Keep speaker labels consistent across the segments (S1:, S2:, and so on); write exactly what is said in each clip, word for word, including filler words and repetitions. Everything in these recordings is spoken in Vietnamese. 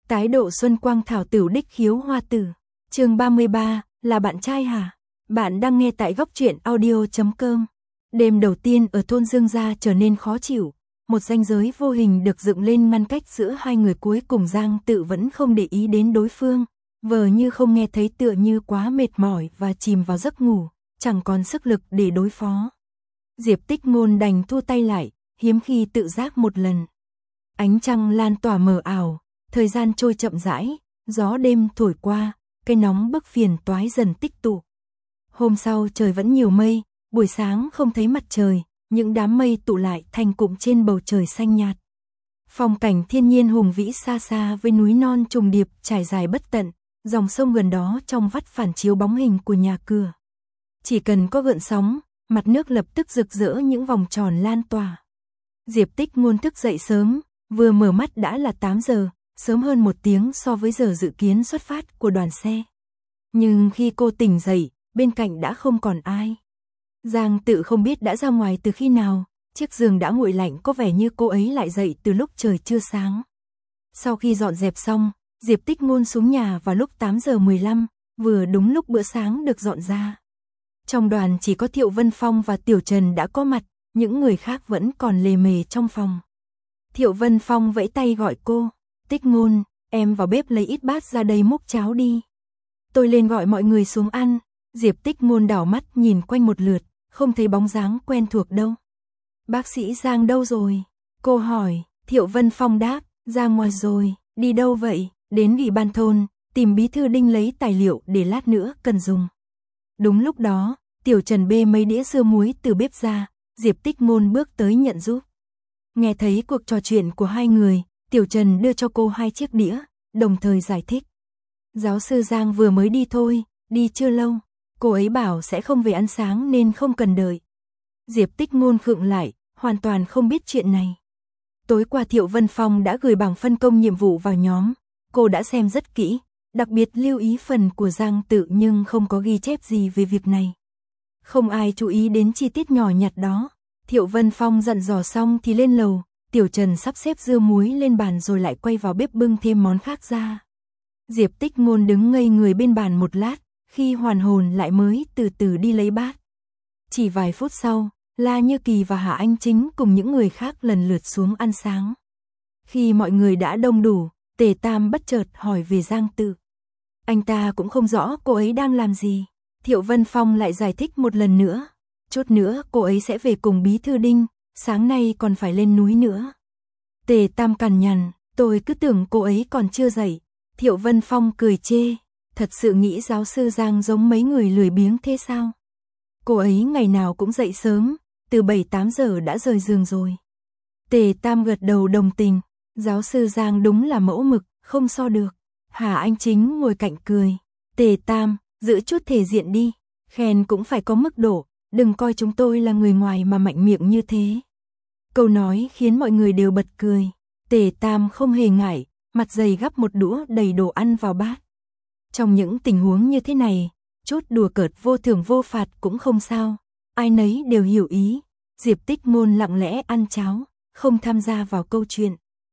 S1: Tái độ xuân quang thảo tửu đích khiếu hoa tử. Chương ba mươi ba, là bạn trai hả? Bạn đang nghe tại góc truyện audio chấm com. Đêm đầu tiên ở thôn Dương gia trở nên khó chịu, một ranh giới vô hình được dựng lên ngăn cách giữa hai người, cuối cùng Giang Tự vẫn không để ý đến đối phương, vờ như không nghe thấy, tựa như quá mệt mỏi và chìm vào giấc ngủ, chẳng còn sức lực để đối phó. Diệp Tích Ngôn đành thu tay lại, hiếm khi tự giác một lần. Ánh trăng lan tỏa mờ ảo, thời gian trôi chậm rãi, gió đêm thổi qua, cái nóng bức phiền toái dần tích tụ. Hôm sau trời vẫn nhiều mây, buổi sáng không thấy mặt trời, những đám mây tụ lại thành cụm trên bầu trời xanh nhạt. Phong cảnh thiên nhiên hùng vĩ xa xa với núi non trùng điệp trải dài bất tận, dòng sông gần đó trong vắt phản chiếu bóng hình của nhà cửa. Chỉ cần có gợn sóng, mặt nước lập tức rực rỡ những vòng tròn lan tỏa. Diệp Tích Ngôn thức dậy sớm, vừa mở mắt đã là tám giờ, sớm hơn một tiếng so với giờ dự kiến xuất phát của đoàn xe. Nhưng khi cô tỉnh dậy, bên cạnh đã không còn ai. Giang Tự không biết đã ra ngoài từ khi nào, chiếc giường đã nguội lạnh, có vẻ như cô ấy lại dậy từ lúc trời chưa sáng. Sau khi dọn dẹp xong, Diệp Tích Ngôn xuống nhà vào lúc tám giờ mười lăm, vừa đúng lúc bữa sáng được dọn ra. Trong đoàn chỉ có Thiệu Vân Phong và Tiểu Trần đã có mặt, những người khác vẫn còn lề mề trong phòng. Thiệu Vân Phong vẫy tay gọi cô, Tích Ngôn, em vào bếp lấy ít bát ra đây múc cháo đi. Tôi lên gọi mọi người xuống ăn. Diệp Tích Ngôn đảo mắt nhìn quanh một lượt, không thấy bóng dáng quen thuộc đâu. Bác sĩ Giang đâu rồi? Cô hỏi. Thiệu Vân Phong đáp, ra ngoài rồi. Đi đâu vậy? Đến ủy ban thôn, tìm bí thư Đinh lấy tài liệu để lát nữa cần dùng. Đúng lúc đó, Tiểu Trần bê mấy đĩa dưa muối từ bếp ra, Diệp Tích Ngôn bước tới nhận giúp. Nghe thấy cuộc trò chuyện của hai người, Tiểu Trần đưa cho cô hai chiếc đĩa, đồng thời giải thích. Giáo sư Giang vừa mới đi thôi, đi chưa lâu. Cô ấy bảo sẽ không về ăn sáng nên không cần đợi. Diệp Tích Ngôn khựng lại, hoàn toàn không biết chuyện này. Tối qua Thiệu Vân Phong đã gửi bảng phân công nhiệm vụ vào nhóm, cô đã xem rất kỹ, đặc biệt lưu ý phần của Giang Tự nhưng không có ghi chép gì về việc này. Không ai chú ý đến chi tiết nhỏ nhặt đó. Thiệu Vân Phong dặn dò xong thì lên lầu, Tiểu Trần sắp xếp dưa muối lên bàn rồi lại quay vào bếp bưng thêm món khác ra. Diệp Tích Ngôn đứng ngây người bên bàn một lát, khi hoàn hồn lại mới từ từ đi lấy bát. Chỉ vài phút sau, La Như Kỳ và Hạ Anh Chính cùng những người khác lần lượt xuống ăn sáng. Khi mọi người đã đông đủ, Tề Tam bất chợt hỏi về Giang Tự. Anh ta cũng không rõ cô ấy đang làm gì. Thiệu Vân Phong lại giải thích một lần nữa. Chút nữa cô ấy sẽ về cùng bí thư Đinh, sáng nay còn phải lên núi nữa. Tề Tam cằn nhằn, tôi cứ tưởng cô ấy còn chưa dậy. Thiệu Vân Phong cười chê. Thật sự nghĩ giáo sư Giang giống mấy người lười biếng thế sao? Cô ấy ngày nào cũng dậy sớm, từ bảy tám giờ đã rời giường rồi. Tề Tam gật đầu đồng tình, giáo sư Giang đúng là mẫu mực, không so được. Hà Anh Chính ngồi cạnh cười, Tề Tam, giữ chút thể diện đi, khen cũng phải có mức độ, đừng coi chúng tôi là người ngoài mà mạnh miệng như thế. Câu nói khiến mọi người đều bật cười, Tề Tam không hề ngại, mặt dày gắp một đũa đầy đồ ăn vào bát. Trong những tình huống như thế này, chút đùa cợt vô thưởng vô phạt cũng không sao, ai nấy đều hiểu ý. Diệp Tích Ngôn lặng lẽ ăn cháo, không tham gia vào câu chuyện.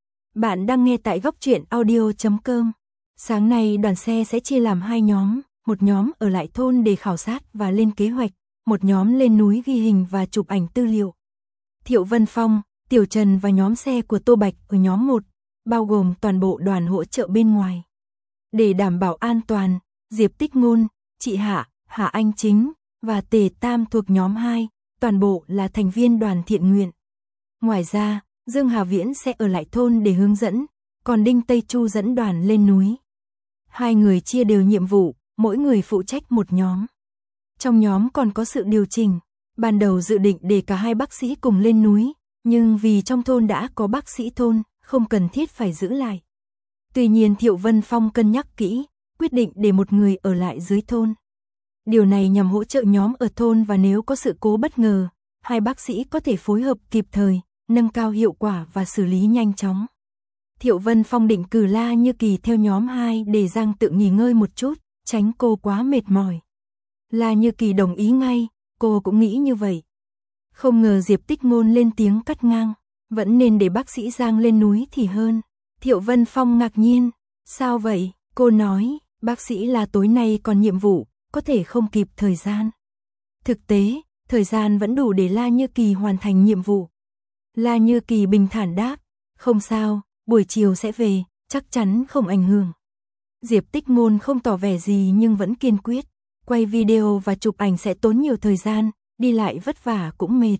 S1: Bạn đang nghe tại góc truyện audio chấm com. Sáng nay đoàn xe sẽ chia làm hai nhóm, một nhóm ở lại thôn để khảo sát và lên kế hoạch, một nhóm lên núi ghi hình và chụp ảnh tư liệu. Thiệu Vân Phong, Tiểu Trần và nhóm xe của Tô Bạch ở nhóm một, bao gồm toàn bộ đoàn hỗ trợ bên ngoài. Để đảm bảo an toàn, Diệp Tích Ngôn, chị Hạ, Hạ Anh Chính và Tề Tam thuộc nhóm hai, toàn bộ là thành viên đoàn thiện nguyện. Ngoài ra, Dương Hà Viễn sẽ ở lại thôn để hướng dẫn, còn Đinh Tây Chu dẫn đoàn lên núi. Hai người chia đều nhiệm vụ, mỗi người phụ trách một nhóm. Trong nhóm còn có sự điều chỉnh, ban đầu dự định để cả hai bác sĩ cùng lên núi, nhưng vì trong thôn đã có bác sĩ thôn, không cần thiết phải giữ lại. Tuy nhiên Thiệu Vân Phong cân nhắc kỹ, quyết định để một người ở lại dưới thôn. Điều này nhằm hỗ trợ nhóm ở thôn và nếu có sự cố bất ngờ, hai bác sĩ có thể phối hợp kịp thời, nâng cao hiệu quả và xử lý nhanh chóng. Thiệu Vân Phong định cử La Như Kỳ theo nhóm hai để Giang Tự nghỉ ngơi một chút, tránh cô quá mệt mỏi. La Như Kỳ đồng ý ngay, cô cũng nghĩ như vậy. Không ngờ Diệp Tích Ngôn lên tiếng cắt ngang, vẫn nên để bác sĩ Giang lên núi thì hơn. Thiệu Vân Phong ngạc nhiên, Sao vậy? Cô nói, bác sĩ là tối nay còn nhiệm vụ, có thể không kịp thời gian. Thực tế, thời gian vẫn đủ để La Như Kỳ hoàn thành nhiệm vụ. La Như Kỳ bình thản đáp, không sao, buổi chiều sẽ về, chắc chắn không ảnh hưởng. Diệp Tích Ngôn không tỏ vẻ gì nhưng vẫn kiên quyết, quay video và chụp ảnh sẽ tốn nhiều thời gian, đi lại vất vả cũng mệt.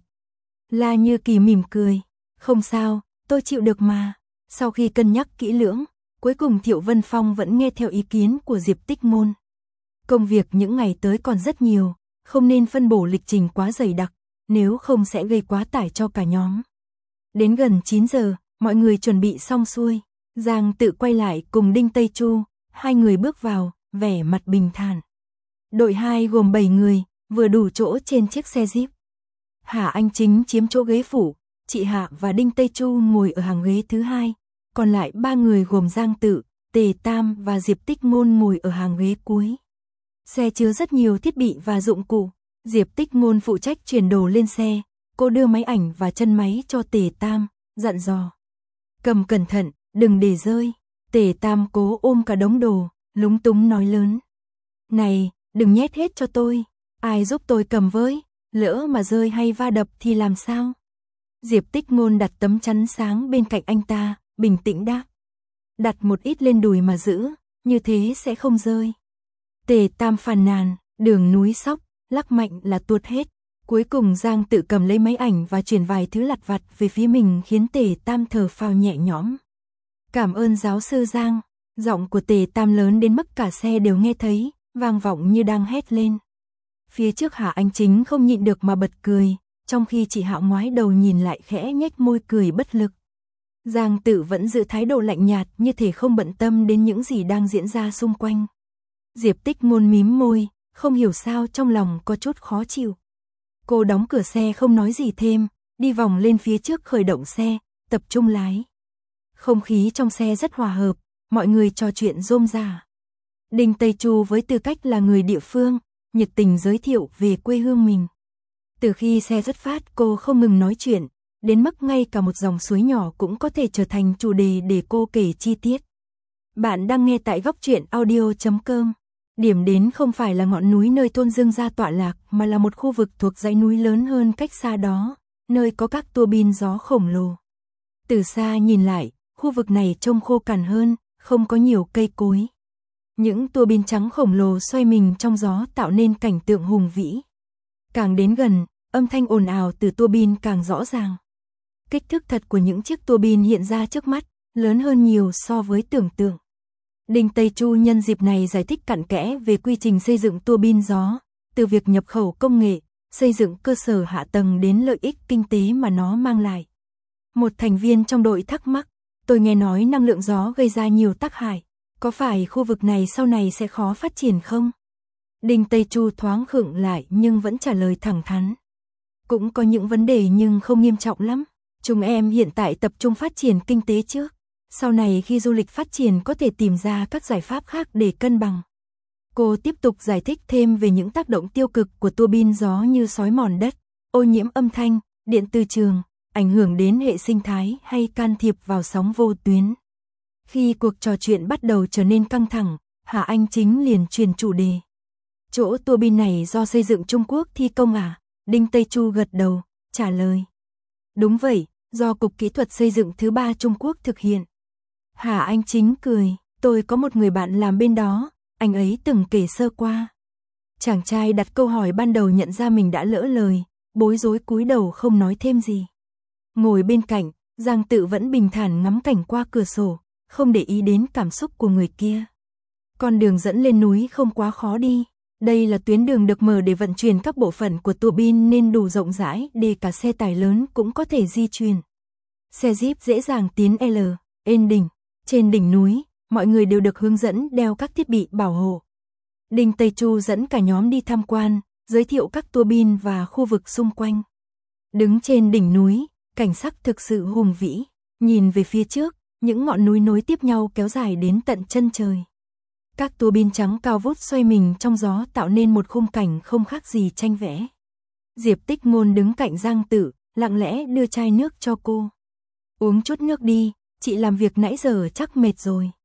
S1: La Như Kỳ mỉm cười, không sao, tôi chịu được mà. Sau khi cân nhắc kỹ lưỡng, cuối cùng Thiệu Vân Phong vẫn nghe theo ý kiến của Diệp Tích Ngôn. Công việc những ngày tới còn rất nhiều, không nên phân bổ lịch trình quá dày đặc, nếu không sẽ gây quá tải cho cả nhóm. Đến gần chín giờ, mọi người chuẩn bị xong xuôi, Giang Tự quay lại cùng Đinh Tây Chu, hai người bước vào, vẻ mặt bình thản. Đội hai gồm bảy người, vừa đủ chỗ trên chiếc xe Jeep. Hà Anh Chính chiếm chỗ ghế phụ, chị Hạ và Đinh Tây Chu ngồi ở hàng ghế thứ hai, còn lại ba người gồm Giang Tự, Tề Tam và Diệp Tích Ngôn ngồi ở hàng ghế cuối. Xe chứa rất nhiều thiết bị và dụng cụ, Diệp Tích Ngôn phụ trách chuyển đồ lên xe, cô đưa máy ảnh và chân máy cho Tề Tam, dặn dò. Cầm cẩn thận, đừng để rơi. Tề Tam cố ôm cả đống đồ, lúng túng nói lớn. Này, đừng nhét hết cho tôi, ai giúp tôi cầm với, lỡ mà rơi hay va đập thì làm sao? Diệp Tích Ngôn đặt tấm chắn sáng bên cạnh anh ta, bình tĩnh đáp. Đặt một ít lên đùi mà giữ, như thế sẽ không rơi. Tề Tam phàn nàn, đường núi sóc, lắc mạnh là tuột hết. Cuối cùng Giang Tự cầm lấy máy ảnh và chuyển vài thứ lặt vặt về phía mình khiến Tề Tam thở phào nhẹ nhõm. Cảm ơn giáo sư Giang, giọng của Tề Tam lớn đến mức cả xe đều nghe thấy, vang vọng như đang hét lên. Phía trước Hà Anh Chính không nhịn được mà bật cười, trong khi chị Hạo ngoái đầu nhìn lại khẽ nhếch môi cười bất lực. Giang Tự vẫn giữ thái độ lạnh nhạt như thể không bận tâm đến những gì đang diễn ra xung quanh. Diệp Tích Ngôn mím môi, không hiểu sao trong lòng có chút khó chịu. Cô đóng cửa xe không nói gì thêm, đi vòng lên phía trước khởi động xe, tập trung lái. Không khí trong xe rất hòa hợp, mọi người trò chuyện rôm rả. Đinh Tây Chu với tư cách là người địa phương, nhiệt tình giới thiệu về quê hương mình. Từ khi xe xuất phát cô không ngừng nói chuyện, đến mức ngay cả một dòng suối nhỏ cũng có thể trở thành chủ đề để cô kể chi tiết. Bạn đang nghe tại góc truyện audio chấm com. Điểm đến không phải là ngọn núi nơi thôn Dương Gia tọa lạc mà là một khu vực thuộc dãy núi lớn hơn cách xa đó, nơi có các tua bin gió khổng lồ. Từ xa nhìn lại, khu vực này trông khô cằn hơn, không có nhiều cây cối. Những tua bin trắng khổng lồ xoay mình trong gió tạo nên cảnh tượng hùng vĩ. Càng đến gần, âm thanh ồn ào từ tua bin càng rõ ràng. Kích thước thật của những chiếc tua bin hiện ra trước mắt, lớn hơn nhiều so với tưởng tượng. Đinh Tây Chu nhân dịp này giải thích cặn kẽ về quy trình xây dựng tua bin gió, từ việc nhập khẩu công nghệ, xây dựng cơ sở hạ tầng đến lợi ích kinh tế mà nó mang lại. Một thành viên trong đội thắc mắc, tôi nghe nói năng lượng gió gây ra nhiều tác hại, có phải khu vực này sau này sẽ khó phát triển không? Đinh Tây Chu thoáng khựng lại nhưng vẫn trả lời thẳng thắn. Cũng có những vấn đề nhưng không nghiêm trọng lắm, chúng em hiện tại tập trung phát triển kinh tế trước. Sau này khi du lịch phát triển có thể tìm ra các giải pháp khác để cân bằng. Cô tiếp tục giải thích thêm về những tác động tiêu cực của tua bin gió như xói mòn đất, ô nhiễm âm thanh, điện từ trường, ảnh hưởng đến hệ sinh thái hay can thiệp vào sóng vô tuyến. Khi cuộc trò chuyện bắt đầu trở nên căng thẳng, Hà Anh Chính liền truyền chủ đề. Chỗ tua bin này do xây dựng Trung Quốc thi công à? Đinh Tây Chu gật đầu, trả lời. Đúng vậy, do Cục Kỹ thuật Xây dựng thứ ba Trung Quốc thực hiện. Hà Anh Chính cười, tôi có một người bạn làm bên đó, anh ấy từng kể sơ qua. Chàng trai đặt câu hỏi ban đầu nhận ra mình đã lỡ lời, bối rối cúi đầu không nói thêm gì. Ngồi bên cạnh, Giang Tự vẫn bình thản ngắm cảnh qua cửa sổ, không để ý đến cảm xúc của người kia. Con đường dẫn lên núi không quá khó đi, đây là tuyến đường được mở để vận chuyển các bộ phận của tua bin nên đủ rộng rãi để cả xe tải lớn cũng có thể di chuyển. Xe Jeep dễ dàng tiến L, lên đỉnh. Trên đỉnh núi, mọi người đều được hướng dẫn đeo các thiết bị bảo hộ. Đinh Tây Chu dẫn cả nhóm đi tham quan, giới thiệu các tua bin và khu vực xung quanh. Đứng trên đỉnh núi, cảnh sắc thực sự hùng vĩ, nhìn về phía trước, những ngọn núi nối tiếp nhau kéo dài đến tận chân trời. Các tua bin trắng cao vút xoay mình trong gió tạo nên một khung cảnh không khác gì tranh vẽ. Diệp Tích Ngôn đứng cạnh Giang Tự, lặng lẽ đưa chai nước cho cô. Uống chút nước đi, chị làm việc nãy giờ chắc mệt rồi.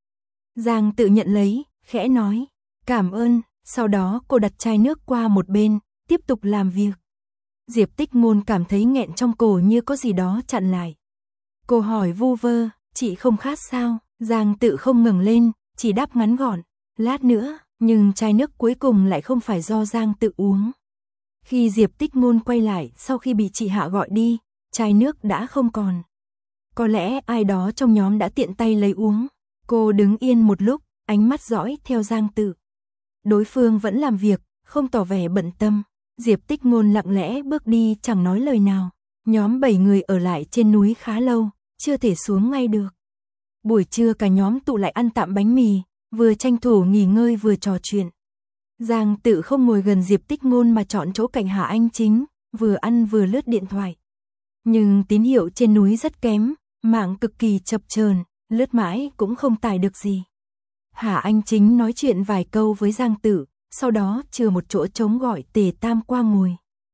S1: Giang Tự nhận lấy, khẽ nói, cảm ơn, sau đó cô đặt chai nước qua một bên, tiếp tục làm việc. Diệp Tích Ngôn cảm thấy nghẹn trong cổ như có gì đó chặn lại. Cô hỏi vu vơ, chị không khát sao? Giang Tự không ngẩng lên, chỉ đáp ngắn gọn, lát nữa, nhưng chai nước cuối cùng lại không phải do Giang Tự uống. Khi Diệp Tích Ngôn quay lại sau khi bị chị Hạ gọi đi, chai nước đã không còn. Có lẽ ai đó trong nhóm đã tiện tay lấy uống. Cô đứng yên một lúc, ánh mắt dõi theo Giang Tự. Đối phương vẫn làm việc, không tỏ vẻ bận tâm. Diệp Tích Ngôn lặng lẽ bước đi chẳng nói lời nào. Nhóm bảy người ở lại trên núi khá lâu, chưa thể xuống ngay được. Buổi trưa cả nhóm tụ lại ăn tạm bánh mì, vừa tranh thủ nghỉ ngơi vừa trò chuyện. Giang Tự không ngồi gần Diệp Tích Ngôn mà chọn chỗ cạnh Hạ Anh Chính, vừa ăn vừa lướt điện thoại. Nhưng tín hiệu trên núi rất kém, mạng cực kỳ chập chờn, lướt mãi cũng không tải được gì. Hạ Anh Chính nói chuyện vài câu với Giang Tự, sau đó chừa một chỗ trống gọi Tề Tam qua ngồi.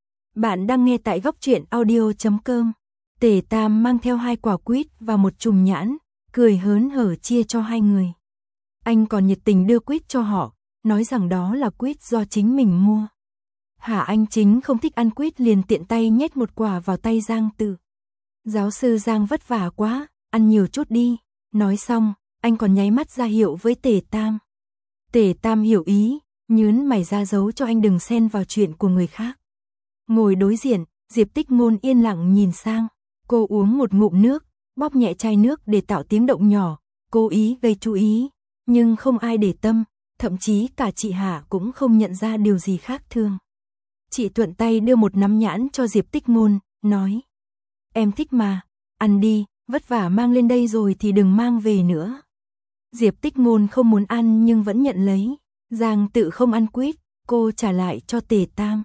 S1: Bạn đang nghe tại góc truyện audio chấm com. Tề Tam mang theo hai quả quýt và một chùm nhãn, cười hớn hở chia cho hai người. Anh còn nhiệt tình đưa quýt cho họ, nói rằng đó là quýt do chính mình mua. Hạ Anh Chính không thích ăn quýt liền tiện tay nhét một quả vào tay Giang Tự. Giáo sư Giang vất vả quá, ăn nhiều chút đi. Nói xong, anh còn nháy mắt ra hiệu với Tề Tam. Tề Tam hiểu ý, nhướng mày ra dấu cho anh đừng xen vào chuyện của người khác. Ngồi đối diện, Diệp Tích Ngôn yên lặng nhìn sang. Cô uống một ngụm nước, bóp nhẹ chai nước để tạo tiếng động nhỏ, cố ý gây chú ý, nhưng không ai để tâm, thậm chí cả chị Hạ cũng không nhận ra điều gì khác thường. Chị thuận tay đưa một nắm nhãn cho Diệp Tích Ngôn, nói: "Em thích mà, ăn đi, vất vả mang lên đây rồi thì đừng mang về nữa." Diệp Tích Ngôn không muốn ăn nhưng vẫn nhận lấy. Giang Tự không ăn quýt, cô trả lại cho Tề Tam.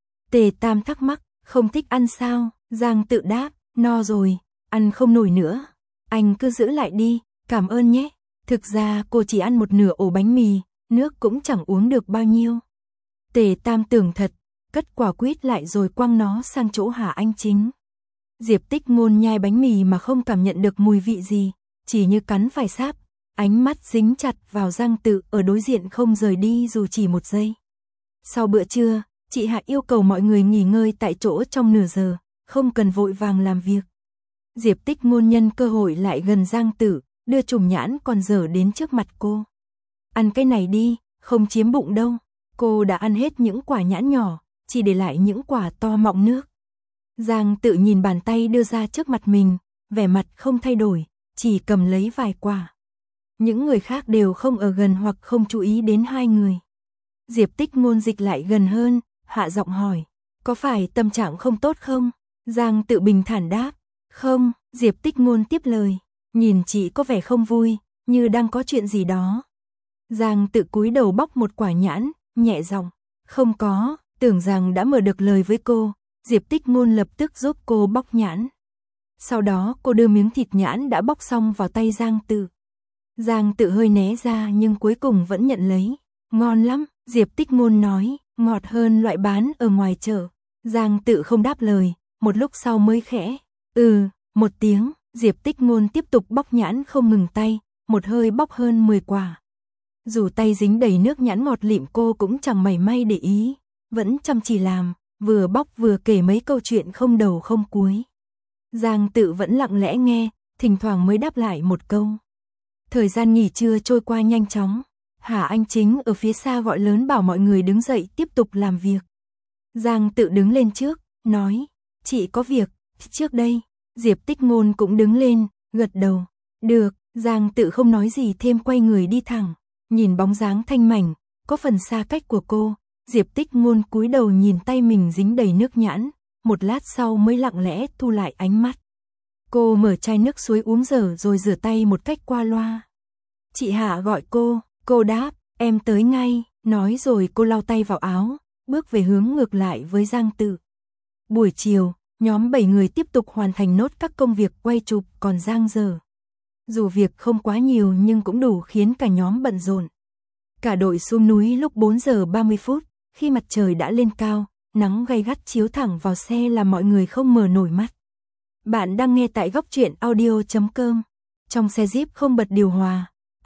S1: Tề Tam thắc mắc, không thích ăn sao? Giang Tự đáp, no rồi, ăn không nổi nữa. Anh cứ giữ lại đi, cảm ơn nhé. Thực ra cô chỉ ăn một nửa ổ bánh mì, nước cũng chẳng uống được bao nhiêu. Tề Tam tưởng thật, cất quả quýt lại rồi quăng nó sang chỗ Hạ Anh Chính. Diệp Tích Ngôn nhai bánh mì mà không cảm nhận được mùi vị gì, chỉ như cắn phải sáp, ánh mắt dính chặt vào Giang Tự ở đối diện không rời đi dù chỉ một giây. Sau bữa trưa, chị Hạ yêu cầu mọi người nghỉ ngơi tại chỗ trong nửa giờ, không cần vội vàng làm việc. Diệp Tích Ngôn nhân cơ hội lại gần Giang Tự, đưa chùm nhãn còn dở đến trước mặt cô. Ăn cái này đi, không chiếm bụng đâu. Cô đã ăn hết những quả nhãn nhỏ, chỉ để lại những quả to mọng nước. Giang Tự nhìn bàn tay đưa ra trước mặt mình, vẻ mặt không thay đổi, chỉ cầm lấy vài quả. Những người khác đều không ở gần hoặc không chú ý đến hai người. Diệp Tích Ngôn dịch lại gần hơn, hạ giọng hỏi, có phải tâm trạng không tốt không? Giang Tự bình thản đáp, không. Diệp Tích Ngôn tiếp lời, nhìn chị có vẻ không vui, như đang có chuyện gì đó. Giang Tự cúi đầu bóc một quả nhãn, nhẹ giọng, không có. Tưởng rằng đã mở được lời với cô, Diệp Tích Ngôn lập tức giúp cô bóc nhãn. Sau đó cô đưa miếng thịt nhãn đã bóc xong vào tay Giang Tự. Giang Tự hơi né ra nhưng cuối cùng vẫn nhận lấy. Ngon lắm, Diệp Tích Ngôn nói, ngọt hơn loại bán ở ngoài chợ. Giang Tự không đáp lời, một lúc sau mới khẽ, ừ, một tiếng. Diệp Tích Ngôn tiếp tục bóc nhãn không ngừng tay, một hơi bóc hơn mười quả. Dù tay dính đầy nước nhãn ngọt lịm cô cũng chẳng mảy may để ý, vẫn chăm chỉ làm, vừa bóc vừa kể mấy câu chuyện không đầu không cuối. Giang Tự vẫn lặng lẽ nghe, thỉnh thoảng mới đáp lại một câu. Thời gian nghỉ trưa trôi qua nhanh chóng, Hạ Anh Chính ở phía xa gọi lớn bảo mọi người đứng dậy tiếp tục làm việc. Giang Tự đứng lên trước, nói, chị có việc, trước đây. Diệp Tích Ngôn cũng đứng lên, gật đầu, được. Giang Tự không nói gì thêm quay người đi thẳng, nhìn bóng dáng thanh mảnh, có phần xa cách của cô. Diệp Tích Ngôn cúi đầu nhìn tay mình dính đầy nước nhãn, một lát sau mới lặng lẽ thu lại ánh mắt. Cô mở chai nước suối uống dở rồi rửa tay một cách qua loa. Chị Hạ gọi cô, cô đáp, em tới ngay, nói rồi cô lau tay vào áo, bước về hướng ngược lại với Giang Tự. Buổi chiều, nhóm bảy người tiếp tục hoàn thành nốt các công việc quay chụp còn dang dở. Dù việc không quá nhiều nhưng cũng đủ khiến cả nhóm bận rộn. Cả đội xuống núi lúc bốn giờ ba mươi phút, khi mặt trời đã lên cao, nắng gay gắt chiếu thẳng vào xe làm mọi người không mở nổi mắt. Bạn đang nghe tại góc truyện audio chấm com. Trong xe Jeep không bật điều hòa,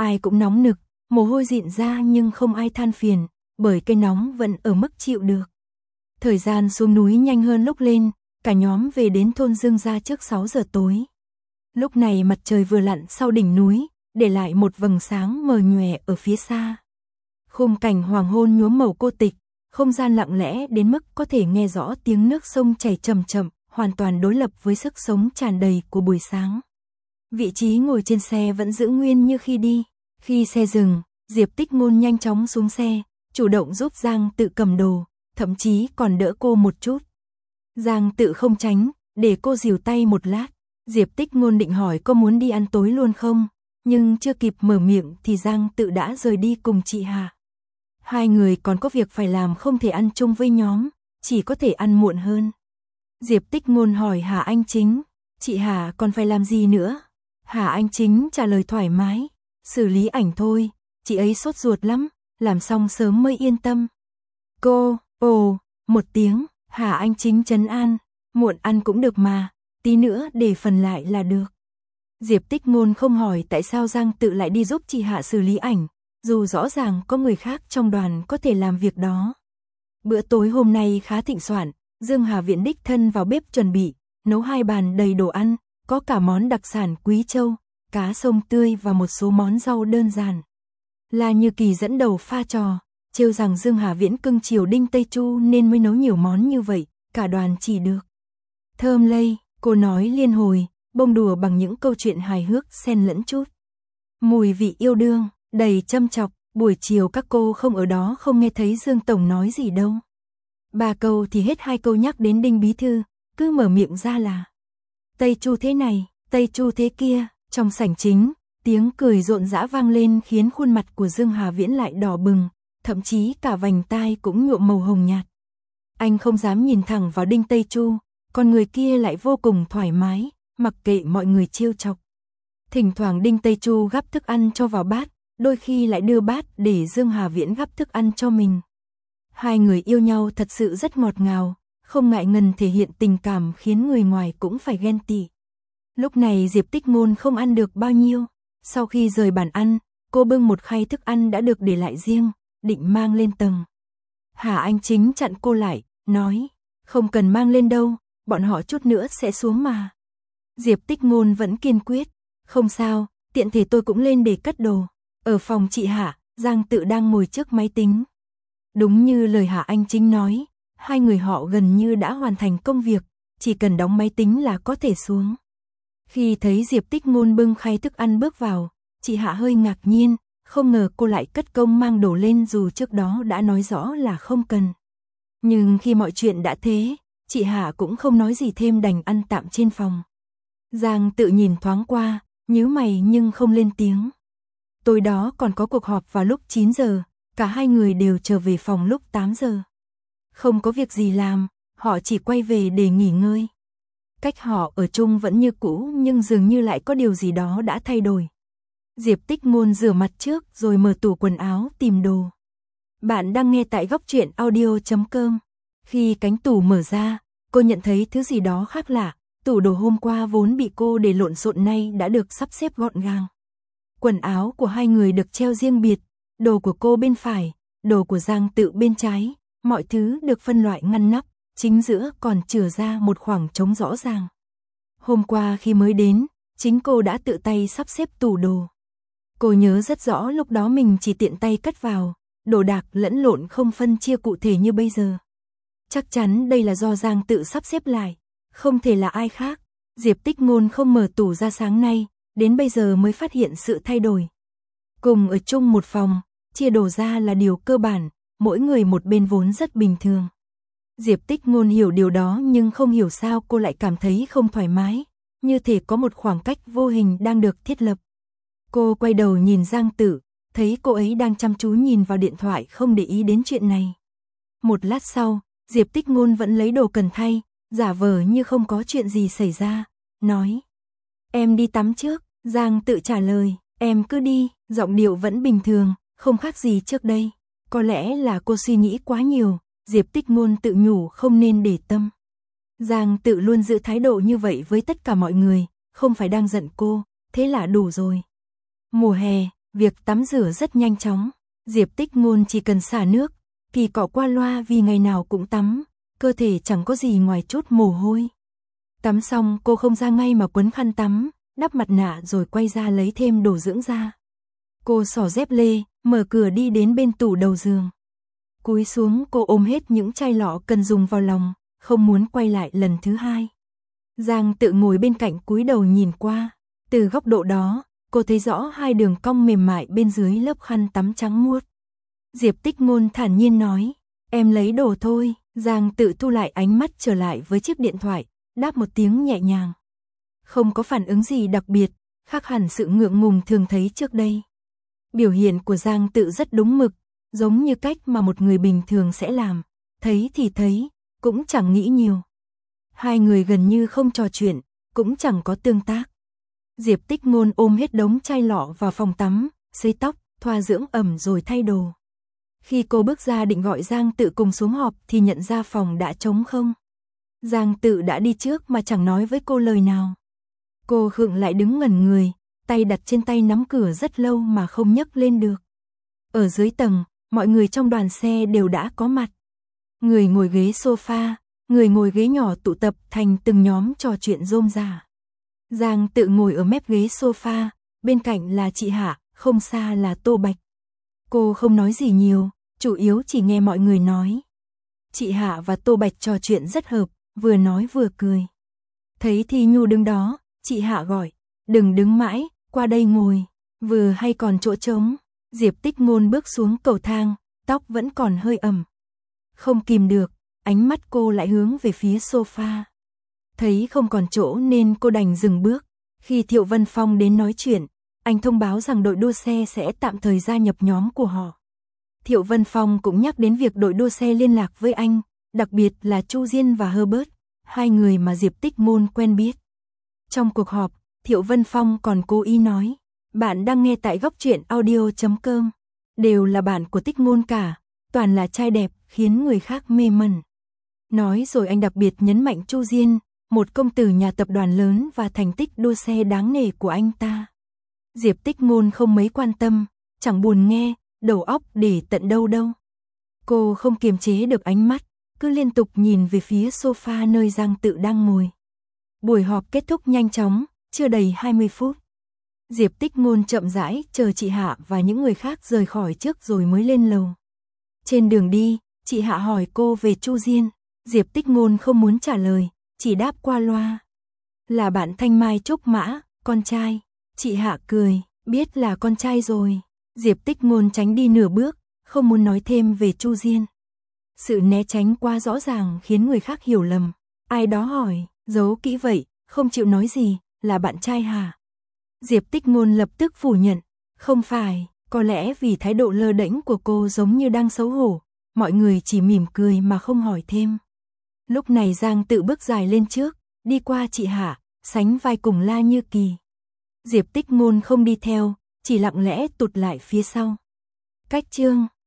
S1: ai cũng nóng nực, mồ hôi rịn ra nhưng không ai than phiền, bởi cái nóng vẫn ở mức chịu được. Thời gian xuống núi nhanh hơn lúc lên, cả nhóm về đến thôn Dương Gia trước sáu giờ tối. Lúc này mặt trời vừa lặn sau đỉnh núi, để lại một vầng sáng mờ nhòe ở phía xa. Khung cảnh hoàng hôn nhuốm màu cô tịch, không gian lặng lẽ đến mức có thể nghe rõ tiếng nước sông chảy chậm chậm, hoàn toàn đối lập với sức sống tràn đầy của buổi sáng. Vị trí ngồi trên xe vẫn giữ nguyên như khi đi. Khi xe dừng, Diệp Tích Ngôn nhanh chóng xuống xe, chủ động giúp Giang Tự cầm đồ, thậm chí còn đỡ cô một chút. Giang Tự không tránh, để cô dìu tay một lát. Diệp Tích Ngôn định hỏi có muốn đi ăn tối luôn không, nhưng chưa kịp mở miệng thì Giang Tự đã rời đi cùng chị Hà. Hai người còn có việc phải làm, không thể ăn chung với nhóm, chỉ có thể ăn muộn hơn. Diệp Tích Ngôn hỏi Hà Anh Chính, chị Hà còn phải làm gì nữa? Hà Anh Chính trả lời thoải mái, xử lý ảnh thôi, chị ấy sốt ruột lắm, làm xong sớm mới yên tâm. Cô, ồ, một tiếng, Hà Anh Chính trấn an, muộn ăn cũng được mà, tí nữa để phần lại là được. Diệp Tích Ngôn không hỏi tại sao Giang Tự lại đi giúp chị Hạ xử lý ảnh, dù rõ ràng có người khác trong đoàn có thể làm việc đó. Bữa tối hôm nay khá thịnh soạn, Dương Hà Viễn đích thân vào bếp chuẩn bị, nấu hai bàn đầy đồ ăn, có cả món đặc sản Quý Châu, cá sông tươi và một số món rau đơn giản. La Như Kỳ dẫn đầu pha trò, trêu rằng Dương Hà Viễn cưng chiều Đinh Tây Chu nên mới nấu nhiều món như vậy, cả đoàn chỉ được thơm lây, cô nói liên hồi, bông đùa bằng những câu chuyện hài hước xen lẫn chút mùi vị yêu đương, đầy châm chọc. Buổi chiều các cô không ở đó không nghe thấy Dương Tổng nói gì đâu. Ba câu thì hết hai câu nhắc đến Đinh Bí Thư, cứ mở miệng ra là Tây Chu thế này, Tây Chu thế kia. Trong sảnh chính, tiếng cười rộn rã vang lên khiến khuôn mặt của Dương Hà Viễn lại đỏ bừng, thậm chí cả vành tai cũng nhuộm màu hồng nhạt. Anh không dám nhìn thẳng vào Đinh Tây Chu, còn người kia lại vô cùng thoải mái, mặc kệ mọi người trêu chọc. Thỉnh thoảng Đinh Tây Chu gắp thức ăn cho vào bát, đôi khi lại đưa bát để Dương Hà Viễn gắp thức ăn cho mình. Hai người yêu nhau thật sự rất ngọt ngào, không ngại ngần thể hiện tình cảm khiến người ngoài cũng phải ghen tị. Lúc này Diệp Tích Ngôn không ăn được bao nhiêu, sau khi rời bàn ăn, cô bưng một khay thức ăn đã được để lại riêng, định mang lên tầng. Hà Anh Chính chặn cô lại, nói, không cần mang lên đâu, bọn họ chút nữa sẽ xuống mà. Diệp Tích Ngôn vẫn kiên quyết, không sao, tiện thể tôi cũng lên để cất đồ. Ở phòng chị Hạ, Giang Tự đang ngồi trước máy tính. Đúng như lời Hà Anh Chính nói, hai người họ gần như đã hoàn thành công việc, chỉ cần đóng máy tính là có thể xuống. Khi thấy Diệp Tích Ngôn bưng khay thức ăn bước vào, chị Hạ hơi ngạc nhiên, không ngờ cô lại cất công mang đồ lên dù trước đó đã nói rõ là không cần. Nhưng khi mọi chuyện đã thế, chị Hạ cũng không nói gì thêm, đành ăn tạm trên phòng. Giang Tự nhìn thoáng qua, nhíu mày nhưng không lên tiếng. Tối đó còn có cuộc họp vào lúc chín giờ, cả hai người đều trở về phòng lúc tám giờ. Không có việc gì làm, họ chỉ quay về để nghỉ ngơi. Cách họ ở chung vẫn như cũ nhưng dường như lại có điều gì đó đã thay đổi. Diệp Tích Ngôn rửa mặt trước rồi mở tủ quần áo tìm đồ. Bạn đang nghe tại góc truyện audio chấm com. Khi cánh tủ mở ra, cô nhận thấy thứ gì đó khác lạ. Tủ đồ hôm qua vốn bị cô để lộn xộn nay đã được sắp xếp gọn gàng. Quần áo của hai người được treo riêng biệt, đồ của cô bên phải, đồ của Giang Tự bên trái, mọi thứ được phân loại ngăn nắp, chính giữa còn chừa ra một khoảng trống rõ ràng. Hôm qua khi mới đến, chính cô đã tự tay sắp xếp tủ đồ. Cô nhớ rất rõ lúc đó mình chỉ tiện tay cất vào, đồ đạc lẫn lộn không phân chia cụ thể như bây giờ. Chắc chắn đây là do Giang Tự sắp xếp lại, không thể là ai khác. Diệp Tích Ngôn không mở tủ ra sáng nay, đến bây giờ mới phát hiện sự thay đổi. Cùng ở chung một phòng, chia đồ ra là điều cơ bản, mỗi người một bên vốn rất bình thường. Diệp Tích Ngôn hiểu điều đó nhưng không hiểu sao cô lại cảm thấy không thoải mái, như thể có một khoảng cách vô hình đang được thiết lập. Cô quay đầu nhìn Giang Tự, thấy cô ấy đang chăm chú nhìn vào điện thoại không để ý đến chuyện này. Một lát sau, Diệp Tích Ngôn vẫn lấy đồ cần thay, giả vờ như không có chuyện gì xảy ra, nói. Em đi tắm trước, Giang Tự trả lời, em cứ đi, giọng điệu vẫn bình thường, không khác gì trước đây. Có lẽ là cô suy nghĩ quá nhiều, Diệp Tích Ngôn tự nhủ không nên để tâm. Giang Tự luôn giữ thái độ như vậy với tất cả mọi người, không phải đang giận cô, thế là đủ rồi. Mùa hè, Việc tắm rửa rất nhanh chóng, Diệp Tích Ngôn chỉ cần xả nước, kỳ cọ qua loa vì ngày nào cũng tắm, cơ thể chẳng có gì ngoài chút mồ hôi. Tắm xong cô không ra ngay mà quấn khăn tắm, đắp mặt nạ rồi quay ra lấy thêm đồ dưỡng da. Cô xỏ dép lê, mở cửa đi đến bên tủ đầu giường. Cúi xuống cô ôm hết những chai lọ cần dùng vào lòng, không muốn quay lại lần thứ hai. Giang Tự ngồi bên cạnh cúi đầu nhìn qua, từ góc độ đó, cô thấy rõ hai đường cong mềm mại bên dưới lớp khăn tắm trắng muốt. Diệp Tích Ngôn thản nhiên nói, em lấy đồ thôi. Giang Tự thu lại ánh mắt trở lại với chiếc điện thoại, đáp một tiếng nhẹ nhàng. Không có phản ứng gì đặc biệt, khác hẳn sự ngượng ngùng thường thấy trước đây. Biểu hiện của Giang Tự rất đúng mực, giống như cách mà một người bình thường sẽ làm, thấy thì thấy, cũng chẳng nghĩ nhiều. Hai người gần như không trò chuyện, cũng chẳng có tương tác. Diệp Tích Ngôn ôm hết đống chai lọ vào phòng tắm, sấy tóc, thoa dưỡng ẩm rồi thay đồ. Khi cô bước ra định gọi Giang Tự cùng xuống họp thì nhận ra phòng đã trống không. Giang Tự đã đi trước mà chẳng nói với cô lời nào. Cô khựng lại đứng ngẩn người, tay đặt trên tay nắm cửa rất lâu mà không nhấc lên được. Ở dưới tầng, mọi người trong đoàn xe đều đã có mặt. Người ngồi ghế sofa, người ngồi ghế nhỏ tụ tập thành từng nhóm trò chuyện rôm rả. Giang Tự ngồi ở mép ghế sofa, bên cạnh là chị Hạ, không xa là Tô Bạch. Cô không nói gì nhiều, chủ yếu chỉ nghe mọi người nói. Chị Hạ và Tô Bạch trò chuyện rất hợp, vừa nói vừa cười. Thấy Thi Nhu đứng đó, chị Hạ gọi, đừng đứng mãi, qua đây ngồi, vừa hay còn chỗ trống. Diệp Tích Ngôn bước xuống cầu thang, tóc vẫn còn hơi ẩm. Không kìm được, ánh mắt cô lại hướng về phía sofa. Thấy không còn chỗ nên cô đành dừng bước. Khi Thiệu Vân Phong đến nói chuyện, anh thông báo rằng đội đua xe sẽ tạm thời gia nhập nhóm của họ. Thiệu Vân Phong cũng nhắc đến việc đội đua xe liên lạc với anh, đặc biệt là Chu Diên và Herbert, hai người mà Diệp Tích Ngôn quen biết. Trong cuộc họp, Thiệu Vân Phong còn cố ý nói, bạn đang nghe tại góc truyện audio chấm com, đều là bạn của Tích Ngôn cả, toàn là trai đẹp, khiến người khác mê mẩn. Nói rồi anh đặc biệt nhấn mạnh Chu Diên, một công tử nhà tập đoàn lớn và thành tích đua xe đáng nể của anh ta. Diệp Tích Ngôn không mấy quan tâm, chẳng buồn nghe, đầu óc để tận đâu đâu. Cô không kiềm chế được ánh mắt, cứ liên tục nhìn về phía sofa nơi Giang Tự đang ngồi. Buổi họp kết thúc nhanh chóng, chưa đầy hai mươi phút. Diệp Tích Ngôn chậm rãi chờ chị Hạ và những người khác rời khỏi trước rồi mới lên lầu. Trên đường đi, chị Hạ hỏi cô về Chu Diên, Diệp Tích Ngôn không muốn trả lời, chỉ đáp qua loa. Là bạn Thanh Mai Trúc Mã, con trai. Chị Hạ cười, biết là con trai rồi. Diệp Tích Ngôn tránh đi nửa bước, không muốn nói thêm về Chu Diên. Sự né tránh quá rõ ràng khiến người khác hiểu lầm. Ai đó hỏi, giấu kỹ vậy, không chịu nói gì, là bạn trai hả? Diệp Tích Ngôn lập tức phủ nhận, không phải, có lẽ vì thái độ lơ đễnh của cô giống như đang xấu hổ, mọi người chỉ mỉm cười mà không hỏi thêm. Lúc này Giang Tự bước dài lên trước, đi qua chị Hạ, sánh vai cùng La Như Kỳ. Diệp Tích Ngôn không đi theo, chỉ lặng lẽ tụt lại phía sau. Cách chương